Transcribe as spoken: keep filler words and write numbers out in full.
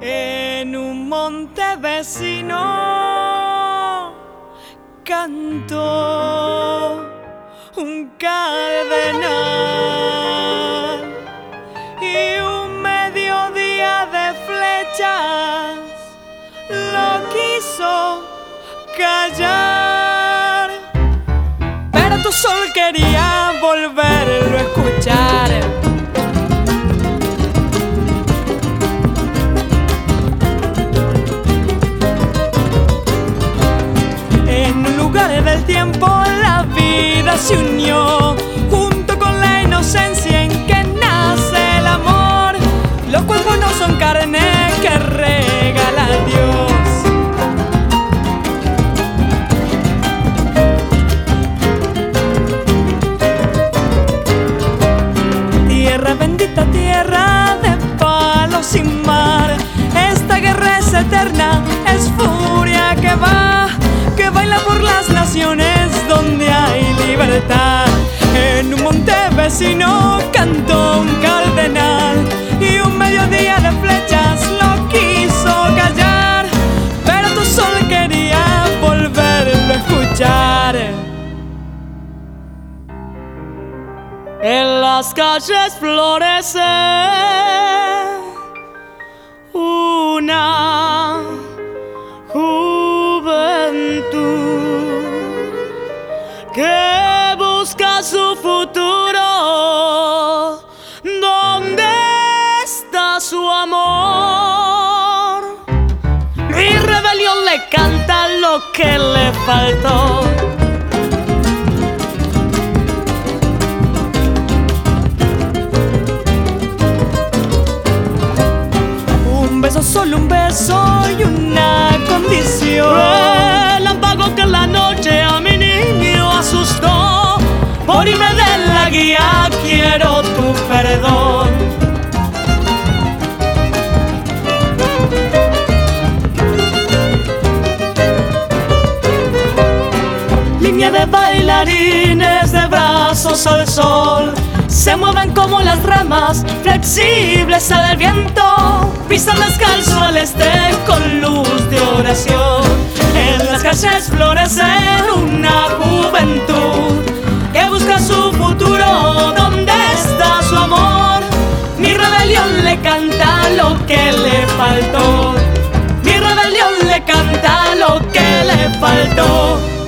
En un monte vecino cantó un cardenal y un mediodía de flechas lo quiso callar, pero tu sol quería volverlo a escuchar. En un lugar del tiempo la vida se unió, junto con la inocencia en que nace el amor. Los cuerpos no son carne que regala Dios. Tierra bendita, tierra de palo sin mar, esta guerra es eterna, es furia que va, que baila por las naciones donde hay libertad. En un monte vecino cantó un cardenal y un mediodía de flechas lo quiso callar, pero tu sol quería volverlo a escuchar. En las calles florece una juventud que busca su futuro. ¿Dónde está su amor? Mi rebelión le canta lo que le faltó. Un beso, solo un beso y una condición. Relámpago que en la noche a mi niño asustó. Por irme de la guía quiero tu perdón. Línea de bailarines de brazos al sol, se mueven como las ramas flexibles al viento, pisan descalzo al este con luz de oración. En las calles florece una juventud que busca su futuro. ¿Dónde está su amor? Mi rebelión le canta lo que le faltó. Mi rebelión le canta lo que le faltó.